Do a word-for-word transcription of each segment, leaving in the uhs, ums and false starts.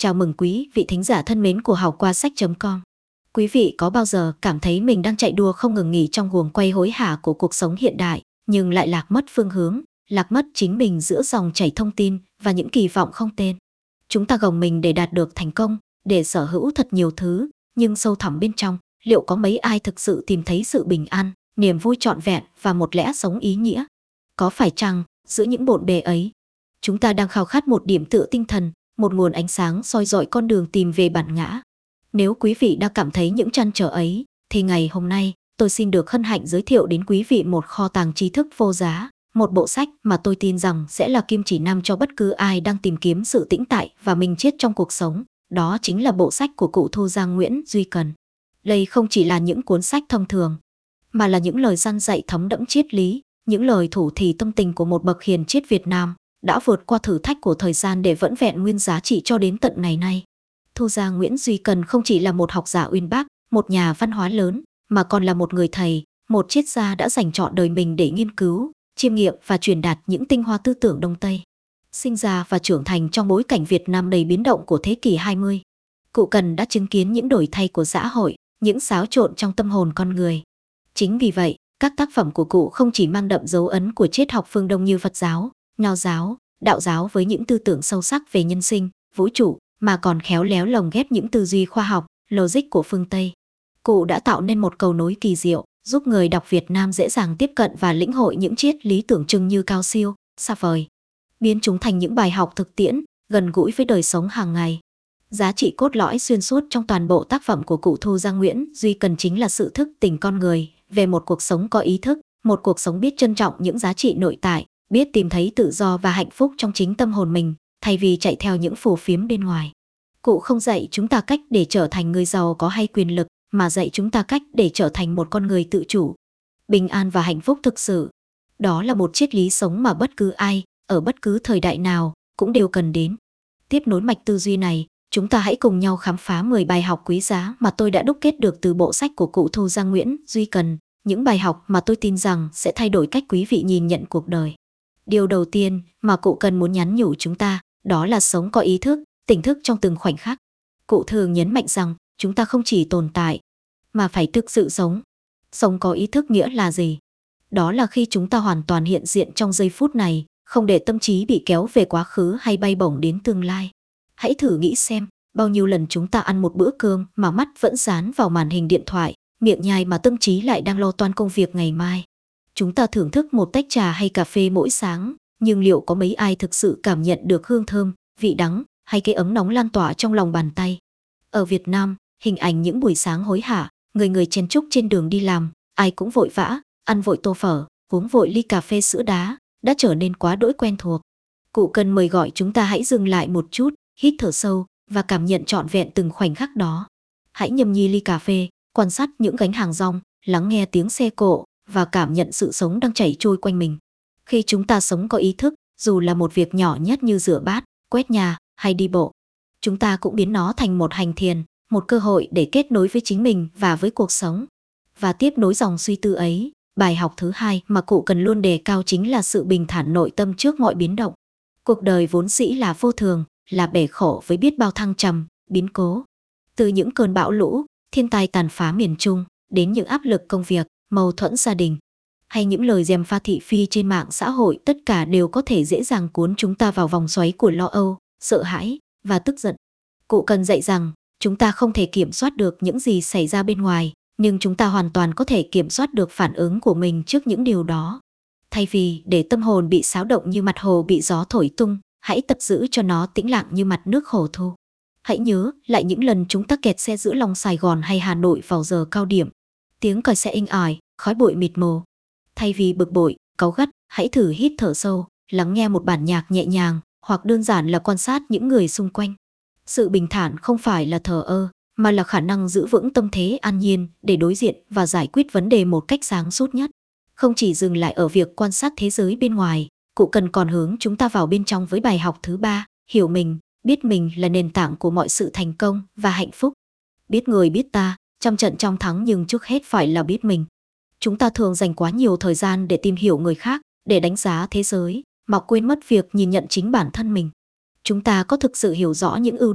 Chào mừng quý vị thính giả thân mến của hào qua sách chấm com. Quý vị có bao giờ cảm thấy mình đang chạy đua không ngừng nghỉ trong guồng quay hối hả của cuộc sống hiện đại, nhưng lại lạc mất phương hướng, lạc mất chính mình giữa dòng chảy thông tin và những kỳ vọng không tên? Chúng ta gồng mình để đạt được thành công, để sở hữu thật nhiều thứ, nhưng sâu thẳm bên trong, liệu có mấy ai thực sự tìm thấy sự bình an, niềm vui trọn vẹn và một lẽ sống ý nghĩa? Có phải chăng, giữa những bộn bề ấy, chúng ta đang khao khát một điểm tựa tinh thần, một nguồn ánh sáng soi rọi con đường tìm về bản ngã? Nếu quý vị đã cảm thấy những trăn trở ấy, thì ngày hôm nay, tôi xin được hân hạnh giới thiệu đến quý vị một kho tàng tri thức vô giá, một bộ sách mà tôi tin rằng sẽ là kim chỉ nam cho bất cứ ai đang tìm kiếm sự tĩnh tại và minh triết trong cuộc sống. Đó chính là bộ sách của cụ Thu Giang Nguyễn Duy Cần. Đây không chỉ là những cuốn sách thông thường, mà là những lời răn dạy thấm đẫm triết lý, những lời thủ thỉ tâm tình của một bậc hiền triết Việt Nam, đã vượt qua thử thách của thời gian để vẫn vẹn nguyên giá trị cho đến tận ngày nay. Thu Giang Nguyễn Duy Cần không chỉ là một học giả uyên bác, một nhà văn hóa lớn, mà còn là một người thầy, một triết gia đã dành trọn đời mình để nghiên cứu, chiêm nghiệm và truyền đạt những tinh hoa tư tưởng Đông Tây. Sinh ra và trưởng thành trong bối cảnh Việt Nam đầy biến động của thế kỷ hai mươi, cụ Cần đã chứng kiến những đổi thay của xã hội, những xáo trộn trong tâm hồn con người. Chính vì vậy, các tác phẩm của cụ không chỉ mang đậm dấu ấn của triết học phương Đông như Phật giáo, Nho giáo, Đạo giáo với những tư tưởng sâu sắc về nhân sinh, vũ trụ, mà còn khéo léo lồng ghép những tư duy khoa học, logic của phương Tây. Cụ đã tạo nên một cầu nối kỳ diệu, giúp người đọc Việt Nam dễ dàng tiếp cận và lĩnh hội những triết lý tưởng chừng như cao siêu, xa vời, biến chúng thành những bài học thực tiễn, gần gũi với đời sống hàng ngày. Giá trị cốt lõi xuyên suốt trong toàn bộ tác phẩm của cụ Thu Giang Nguyễn Duy Cần chính là sự thức tỉnh con người về một cuộc sống có ý thức, một cuộc sống biết trân trọng những giá trị nội tại, biết tìm thấy tự do và hạnh phúc trong chính tâm hồn mình, thay vì chạy theo những phù phiếm bên ngoài. Cụ không dạy chúng ta cách để trở thành người giàu có hay quyền lực, mà dạy chúng ta cách để trở thành một con người tự chủ, bình an và hạnh phúc thực sự. Đó là một triết lý sống mà bất cứ ai, ở bất cứ thời đại nào, cũng đều cần đến. Tiếp nối mạch tư duy này, chúng ta hãy cùng nhau khám phá mười bài học quý giá mà tôi đã đúc kết được từ bộ sách của cụ Thu Giang Nguyễn Duy Cần, những bài học mà tôi tin rằng sẽ thay đổi cách quý vị nhìn nhận cuộc đời. Điều đầu tiên mà cụ Cần muốn nhắn nhủ chúng ta, đó là sống có ý thức, tỉnh thức trong từng khoảnh khắc. Cụ thường nhấn mạnh rằng, chúng ta không chỉ tồn tại, mà phải thực sự sống. Sống có ý thức nghĩa là gì? Đó là khi chúng ta hoàn toàn hiện diện trong giây phút này, không để tâm trí bị kéo về quá khứ hay bay bổng đến tương lai. Hãy thử nghĩ xem, bao nhiêu lần chúng ta ăn một bữa cơm mà mắt vẫn dán vào màn hình điện thoại, miệng nhai mà tâm trí lại đang lo toan công việc ngày mai. Chúng ta thưởng thức một tách trà hay cà phê mỗi sáng, nhưng liệu có mấy ai thực sự cảm nhận được hương thơm, vị đắng hay cái ấm nóng lan tỏa trong lòng bàn tay? Ở Việt Nam, hình ảnh những buổi sáng hối hả, người người chen chúc trên đường đi làm, ai cũng vội vã, ăn vội tô phở, uống vội ly cà phê sữa đá, đã trở nên quá đỗi quen thuộc. Cụ Cần mời gọi chúng ta hãy dừng lại một chút, hít thở sâu và cảm nhận trọn vẹn từng khoảnh khắc đó. Hãy nhâm nhi ly cà phê, quan sát những gánh hàng rong, lắng nghe tiếng xe cộ và cảm nhận sự sống đang chảy trôi quanh mình. Khi chúng ta sống có ý thức, dù là một việc nhỏ nhất như rửa bát, quét nhà hay đi bộ, chúng ta cũng biến nó thành một hành thiền, một cơ hội để kết nối với chính mình và với cuộc sống. Và tiếp nối dòng suy tư ấy, bài học thứ hai mà cụ Cần luôn đề cao chính là sự bình thản nội tâm trước mọi biến động. Cuộc đời vốn dĩ là vô thường, là bể khổ với biết bao thăng trầm, biến cố. Từ những cơn bão lũ, thiên tai tàn phá miền Trung, đến những áp lực công việc, mâu thuẫn gia đình, hay những lời gièm pha thị phi trên mạng xã hội, tất cả đều có thể dễ dàng cuốn chúng ta vào vòng xoáy của lo âu, sợ hãi và tức giận. Cụ Cần dạy rằng, chúng ta không thể kiểm soát được những gì xảy ra bên ngoài, nhưng chúng ta hoàn toàn có thể kiểm soát được phản ứng của mình trước những điều đó. Thay vì để tâm hồn bị xáo động như mặt hồ bị gió thổi tung, hãy tập giữ cho nó tĩnh lặng như mặt nước hồ thu. Hãy nhớ lại những lần chúng ta kẹt xe giữa lòng Sài Gòn hay Hà Nội vào giờ cao điểm. Tiếng còi xe inh ỏi, khói bụi mịt mù. Thay vì bực bội, cáu gắt, hãy thử hít thở sâu, lắng nghe một bản nhạc nhẹ nhàng, hoặc đơn giản là quan sát những người xung quanh. Sự bình thản không phải là thờ ơ, mà là khả năng giữ vững tâm thế an nhiên để đối diện và giải quyết vấn đề một cách sáng suốt nhất. Không chỉ dừng lại ở việc quan sát thế giới bên ngoài, cụ Cần còn hướng chúng ta vào bên trong với bài học thứ ba, hiểu mình, biết mình là nền tảng của mọi sự thành công và hạnh phúc. Biết người biết ta, trăm trận trăm thắng, nhưng trước hết phải là biết mình. Chúng ta thường dành quá nhiều thời gian để tìm hiểu người khác, để đánh giá thế giới, mà quên mất việc nhìn nhận chính bản thân mình. Chúng ta có thực sự hiểu rõ những ưu điểm,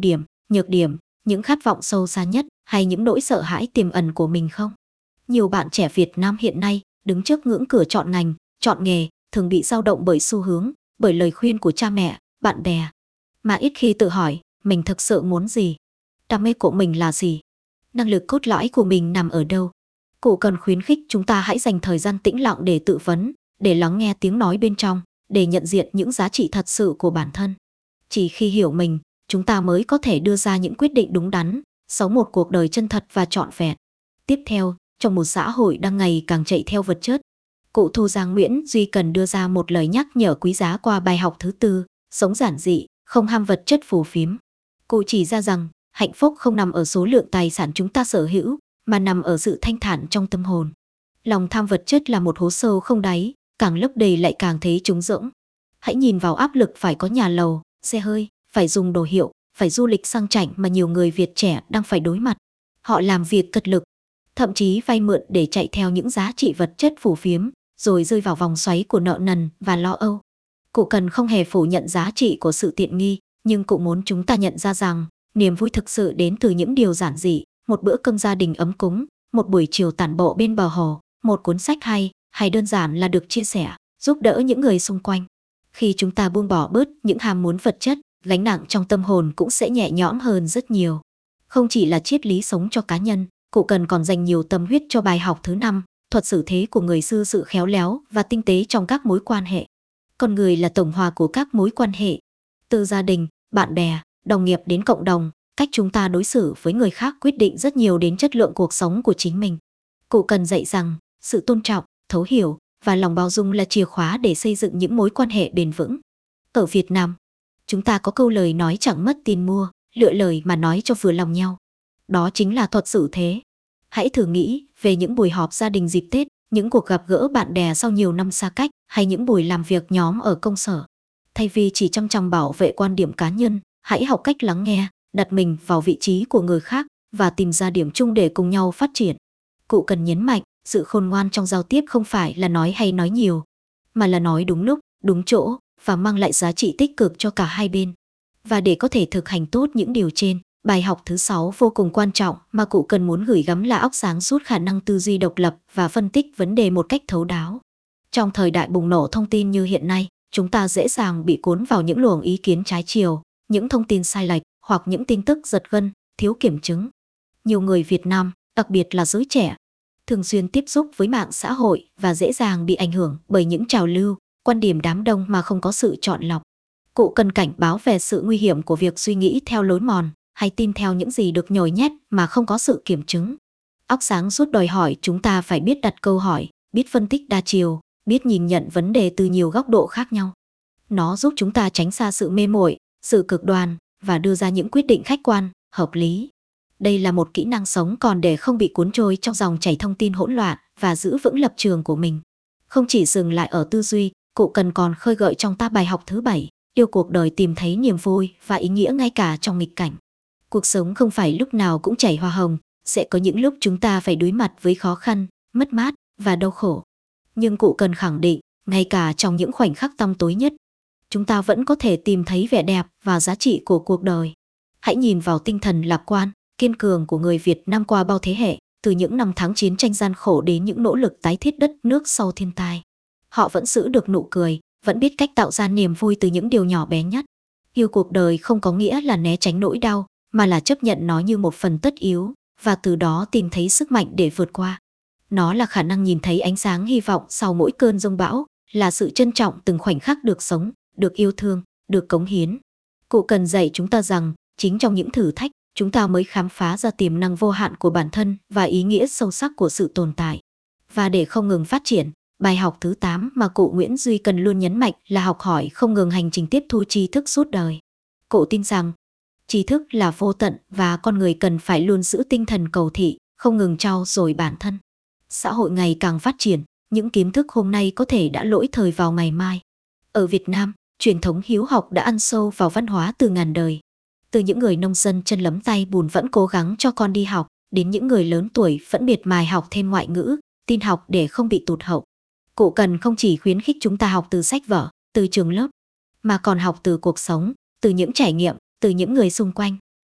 nhược điểm, những khát vọng sâu xa nhất hay những nỗi sợ hãi tiềm ẩn của mình không? Nhiều bạn trẻ Việt Nam hiện nay đứng trước ngưỡng cửa chọn ngành, chọn nghề, thường bị dao động bởi xu hướng, bởi lời khuyên của cha mẹ, bạn bè, mà ít khi tự hỏi mình thực sự muốn gì, đam mê của mình là gì, năng lực cốt lõi của mình nằm ở đâu. Cụ cần khuyến khích chúng ta hãy dành thời gian tĩnh lặng để tự vấn, để lắng nghe tiếng nói bên trong, để nhận diện những giá trị thật sự của bản thân. Chỉ khi hiểu mình, chúng ta mới có thể đưa ra những quyết định đúng đắn, sống một cuộc đời chân thật và trọn vẹn. Tiếp theo, trong một xã hội đang ngày càng chạy theo vật chất, cụ Thu Giang Nguyễn Duy cần đưa ra một lời nhắc nhở quý giá qua bài học thứ tư, sống giản dị, không ham vật chất phù phiếm. Cụ chỉ ra rằng, hạnh phúc không nằm ở số lượng tài sản chúng ta sở hữu, mà nằm ở sự thanh thản trong tâm hồn. Lòng tham vật chất là một hố sâu không đáy, càng lấp đầy lại càng thấy trống rỗng. Hãy nhìn vào áp lực phải có nhà lầu, xe hơi, phải dùng đồ hiệu, phải du lịch sang chảnh mà nhiều người Việt trẻ đang phải đối mặt. Họ làm việc cật lực, thậm chí vay mượn để chạy theo những giá trị vật chất phù phiếm, rồi rơi vào vòng xoáy của nợ nần và lo âu. Cụ cần không hề phủ nhận giá trị của sự tiện nghi, nhưng cụ muốn chúng ta nhận ra rằng, niềm vui thực sự đến từ những điều giản dị, một bữa cơm gia đình ấm cúng, một buổi chiều tản bộ bên bờ hồ, một cuốn sách hay, hay đơn giản là được chia sẻ, giúp đỡ những người xung quanh. Khi chúng ta buông bỏ bớt những ham muốn vật chất, gánh nặng trong tâm hồn cũng sẽ nhẹ nhõm hơn rất nhiều. Không chỉ là triết lý sống cho cá nhân, cụ cần còn dành nhiều tâm huyết cho bài học thứ năm, thuật xử thế của người xưa, sự khéo léo và tinh tế trong các mối quan hệ. Con người là tổng hòa của các mối quan hệ, từ gia đình, bạn bè, đồng nghiệp đến cộng đồng. Cách chúng ta đối xử với người khác quyết định rất nhiều đến chất lượng cuộc sống của chính mình. Cụ cần dạy rằng, sự tôn trọng, thấu hiểu và lòng bao dung là chìa khóa để xây dựng những mối quan hệ bền vững. Ở Việt Nam, chúng ta có câu lời nói chẳng mất tiền mua, lựa lời mà nói cho vừa lòng nhau. Đó chính là thuật xử thế. Hãy thử nghĩ về những buổi họp gia đình dịp Tết, những cuộc gặp gỡ bạn bè sau nhiều năm xa cách, hay những buổi làm việc nhóm ở công sở. Thay vì chỉ chăm chăm bảo vệ quan điểm cá nhân, hãy học cách lắng nghe, đặt mình vào vị trí của người khác và tìm ra điểm chung để cùng nhau phát triển. Cụ cần nhấn mạnh, sự khôn ngoan trong giao tiếp không phải là nói hay nói nhiều, mà là nói đúng lúc, đúng chỗ và mang lại giá trị tích cực cho cả hai bên. Và để có thể thực hành tốt những điều trên, bài học thứ sáu vô cùng quan trọng mà cụ cần muốn gửi gắm là óc sáng suốt, khả năng tư duy độc lập và phân tích vấn đề một cách thấu đáo. Trong thời đại bùng nổ thông tin như hiện nay, chúng ta dễ dàng bị cuốn vào những luồng ý kiến trái chiều, những thông tin sai lệch hoặc những tin tức giật gân, thiếu kiểm chứng. Nhiều người Việt Nam, đặc biệt là giới trẻ, thường xuyên tiếp xúc với mạng xã hội và dễ dàng bị ảnh hưởng bởi những trào lưu, quan điểm đám đông mà không có sự chọn lọc. Cụ cần cảnh báo về sự nguy hiểm của việc suy nghĩ theo lối mòn hay tin theo những gì được nhồi nhét mà không có sự kiểm chứng. Óc sáng suốt đòi hỏi chúng ta phải biết đặt câu hỏi, biết phân tích đa chiều, biết nhìn nhận vấn đề từ nhiều góc độ khác nhau. Nó giúp chúng ta tránh xa sự mê muội, sự cực đoan và đưa ra những quyết định khách quan, hợp lý. Đây là một kỹ năng sống còn để không bị cuốn trôi trong dòng chảy thông tin hỗn loạn và giữ vững lập trường của mình. Không chỉ dừng lại ở tư duy, cụ cần còn khơi gợi trong ta bài học thứ bảy, yêu cuộc đời tìm thấy niềm vui và ý nghĩa ngay cả trong nghịch cảnh. Cuộc sống không phải lúc nào cũng chảy hoa hồng, sẽ có những lúc chúng ta phải đối mặt với khó khăn, mất mát và đau khổ. Nhưng cụ cần khẳng định, ngay cả trong những khoảnh khắc tăm tối nhất, chúng ta vẫn có thể tìm thấy vẻ đẹp và giá trị của cuộc đời. Hãy nhìn vào tinh thần lạc quan, kiên cường của người Việt Nam qua bao thế hệ, từ những năm tháng chiến tranh gian khổ đến những nỗ lực tái thiết đất nước sau thiên tai. Họ vẫn giữ được nụ cười, vẫn biết cách tạo ra niềm vui từ những điều nhỏ bé nhất. Yêu cuộc đời không có nghĩa là né tránh nỗi đau, mà là chấp nhận nó như một phần tất yếu, và từ đó tìm thấy sức mạnh để vượt qua. Nó là khả năng nhìn thấy ánh sáng hy vọng sau mỗi cơn giông bão, là sự trân trọng từng khoảnh khắc được sống, được yêu thương, được cống hiến. Cụ cần dạy chúng ta rằng, chính trong những thử thách, chúng ta mới khám phá ra tiềm năng vô hạn của bản thân và ý nghĩa sâu sắc của sự tồn tại. Và để không ngừng phát triển, bài học thứ tám mà cụ Nguyễn Duy cần luôn nhấn mạnh là học hỏi không ngừng, hành trình tiếp thu tri thức suốt đời. Cụ tin rằng, tri thức là vô tận và con người cần phải luôn giữ tinh thần cầu thị, không ngừng trau dồi bản thân. Xã hội ngày càng phát triển, những kiến thức hôm nay có thể đã lỗi thời vào ngày mai. Ở Việt Nam, truyền thống hiếu học đã ăn sâu vào văn hóa từ ngàn đời. Từ những người nông dân chân lấm tay bùn vẫn cố gắng cho con đi học, đến những người lớn tuổi vẫn miệt mài học thêm ngoại ngữ, tin học để không bị tụt hậu. Cụ cần không chỉ khuyến khích chúng ta học từ sách vở, từ trường lớp, mà còn học từ cuộc sống, từ những trải nghiệm, từ những người xung quanh.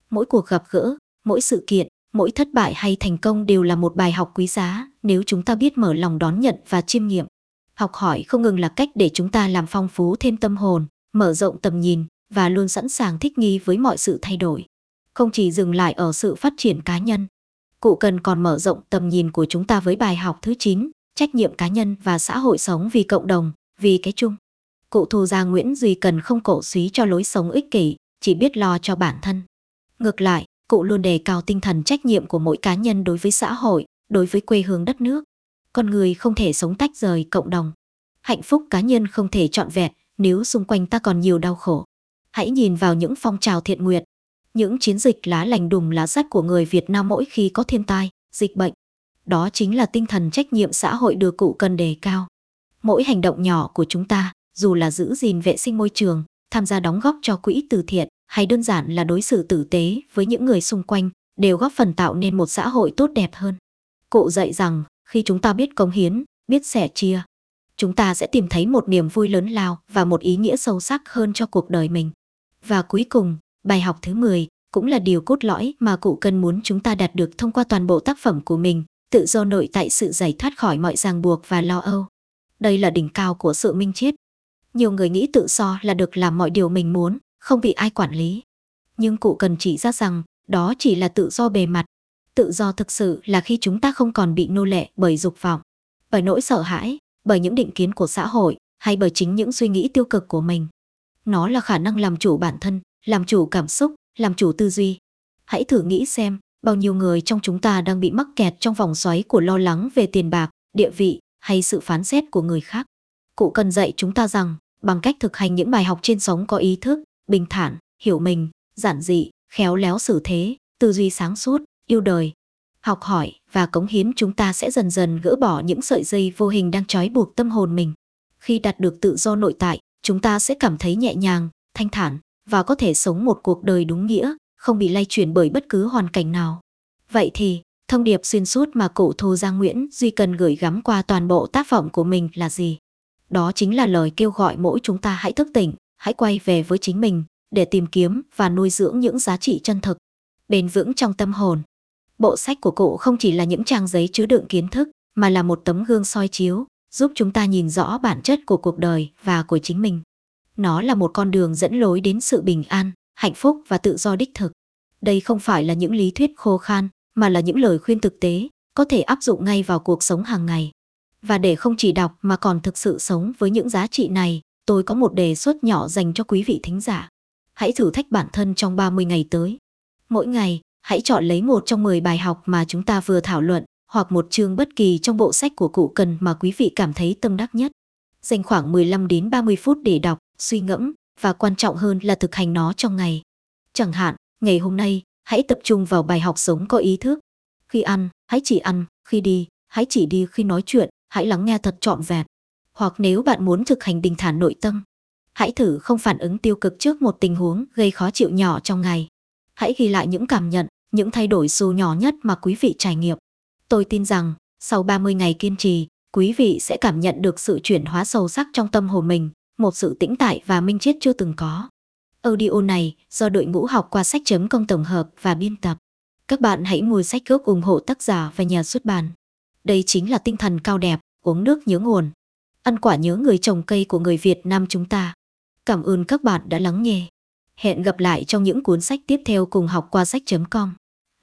Mỗi cuộc gặp gỡ, mỗi sự kiện, mỗi thất bại hay thành công đều là một bài học quý giá nếu chúng ta biết mở lòng đón nhận và chiêm nghiệm. Học hỏi không ngừng là cách để chúng ta làm phong phú thêm tâm hồn, mở rộng tầm nhìn và luôn sẵn sàng thích nghi với mọi sự thay đổi. Không chỉ dừng lại ở sự phát triển cá nhân, cụ cần còn mở rộng tầm nhìn của chúng ta với bài học thứ chín, trách nhiệm cá nhân và xã hội sống vì cộng đồng, vì cái chung. Cụ Thù gia Nguyễn Duy Cần không cổ suý cho lối sống ích kỷ, chỉ biết lo cho bản thân. Ngược lại, cụ luôn đề cao tinh thần trách nhiệm của mỗi cá nhân đối với xã hội, đối với quê hương đất nước. Con người không thể sống tách rời cộng đồng. Hạnh phúc cá nhân không thể trọn vẹn nếu xung quanh ta còn nhiều đau khổ. Hãy nhìn vào những phong trào thiện nguyện, những chiến dịch lá lành đùm lá rách của người Việt Nam mỗi khi có thiên tai, dịch bệnh. Đó chính là tinh thần trách nhiệm xã hội được cụ cần đề cao. Mỗi hành động nhỏ của chúng ta, dù là giữ gìn vệ sinh môi trường, tham gia đóng góp cho quỹ từ thiện, hay đơn giản là đối xử tử tế với những người xung quanh, đều góp phần tạo nên một xã hội tốt đẹp hơn. Cụ dạy rằng, khi chúng ta biết cống hiến, biết sẻ chia, chúng ta sẽ tìm thấy một niềm vui lớn lao và một ý nghĩa sâu sắc hơn cho cuộc đời mình. Và cuối cùng, bài học thứ mười, cũng là điều cốt lõi mà cụ cần muốn chúng ta đạt được thông qua toàn bộ tác phẩm của mình, tự do nội tại, sự giải thoát khỏi mọi ràng buộc và lo âu. Đây là đỉnh cao của sự minh triết. Nhiều người nghĩ tự do là được làm mọi điều mình muốn, không bị ai quản lý. Nhưng cụ cần chỉ ra rằng, đó chỉ là tự do bề mặt. Tự do thực sự là khi chúng ta không còn bị nô lệ bởi dục vọng, bởi nỗi sợ hãi, bởi những định kiến của xã hội, hay bởi chính những suy nghĩ tiêu cực của mình. Nó là khả năng làm chủ bản thân, làm chủ cảm xúc, làm chủ tư duy. Hãy thử nghĩ xem, bao nhiêu người trong chúng ta đang bị mắc kẹt trong vòng xoáy của lo lắng về tiền bạc, địa vị hay sự phán xét của người khác. Cụ cần dạy chúng ta rằng, bằng cách thực hành những bài học trên sống có ý thức, bình thản, hiểu mình, giản dị, khéo léo xử thế, tư duy sáng suốt, yêu đời, học hỏi và cống hiến, chúng ta sẽ dần dần gỡ bỏ những sợi dây vô hình đang trói buộc tâm hồn mình. Khi đạt được tự do nội tại, chúng ta sẽ cảm thấy nhẹ nhàng, thanh thản và có thể sống một cuộc đời đúng nghĩa, không bị lay chuyển bởi bất cứ hoàn cảnh nào. Vậy thì, thông điệp xuyên suốt mà cụ Thù gia Nguyễn Duy Cần gửi gắm qua toàn bộ tác phẩm của mình là gì? Đó chính là lời kêu gọi mỗi chúng ta hãy thức tỉnh, hãy quay về với chính mình, để tìm kiếm và nuôi dưỡng những giá trị chân thực, bền vững trong tâm hồn. Bộ sách của cụ không chỉ là những trang giấy chứa đựng kiến thức, mà là một tấm gương soi chiếu, giúp chúng ta nhìn rõ bản chất của cuộc đời và của chính mình. Nó là một con đường dẫn lối đến sự bình an, hạnh phúc và tự do đích thực. Đây không phải là những lý thuyết khô khan, mà là những lời khuyên thực tế, có thể áp dụng ngay vào cuộc sống hàng ngày. Và để không chỉ đọc mà còn thực sự sống với những giá trị này, tôi có một đề xuất nhỏ dành cho quý vị thính giả. Hãy thử thách bản thân trong ba mươi ngày tới. Mỗi ngày, hãy chọn lấy một trong mười bài học mà chúng ta vừa thảo luận, hoặc một chương bất kỳ trong bộ sách của cụ Cần mà quý vị cảm thấy tâm đắc nhất. Dành khoảng mười lăm đến ba mươi phút để đọc, suy ngẫm, và quan trọng hơn là thực hành nó trong ngày. Chẳng hạn, ngày hôm nay, hãy tập trung vào bài học sống có ý thức. Khi ăn, hãy chỉ ăn, khi đi, hãy chỉ đi, khi nói chuyện, hãy lắng nghe thật trọn vẹn. Hoặc nếu bạn muốn thực hành bình thản nội tâm, hãy thử không phản ứng tiêu cực trước một tình huống gây khó chịu nhỏ trong ngày. Hãy ghi lại những cảm nhận, những thay đổi dù nhỏ nhất mà quý vị trải nghiệm. Tôi tin rằng, sau ba mươi ngày kiên trì, quý vị sẽ cảm nhận được sự chuyển hóa sâu sắc trong tâm hồn mình, một sự tĩnh tại và minh triết chưa từng có. Audio này do đội ngũ học qua sách chấm com tổng hợp và biên tập. Các bạn hãy mua sách gốc ủng hộ tác giả và nhà xuất bản. Đây chính là tinh thần cao đẹp, uống nước nhớ nguồn, ăn quả nhớ người trồng cây của người Việt Nam chúng ta. Cảm ơn các bạn đã lắng nghe. Hẹn gặp lại trong những cuốn sách tiếp theo cùng học qua sách chấm com.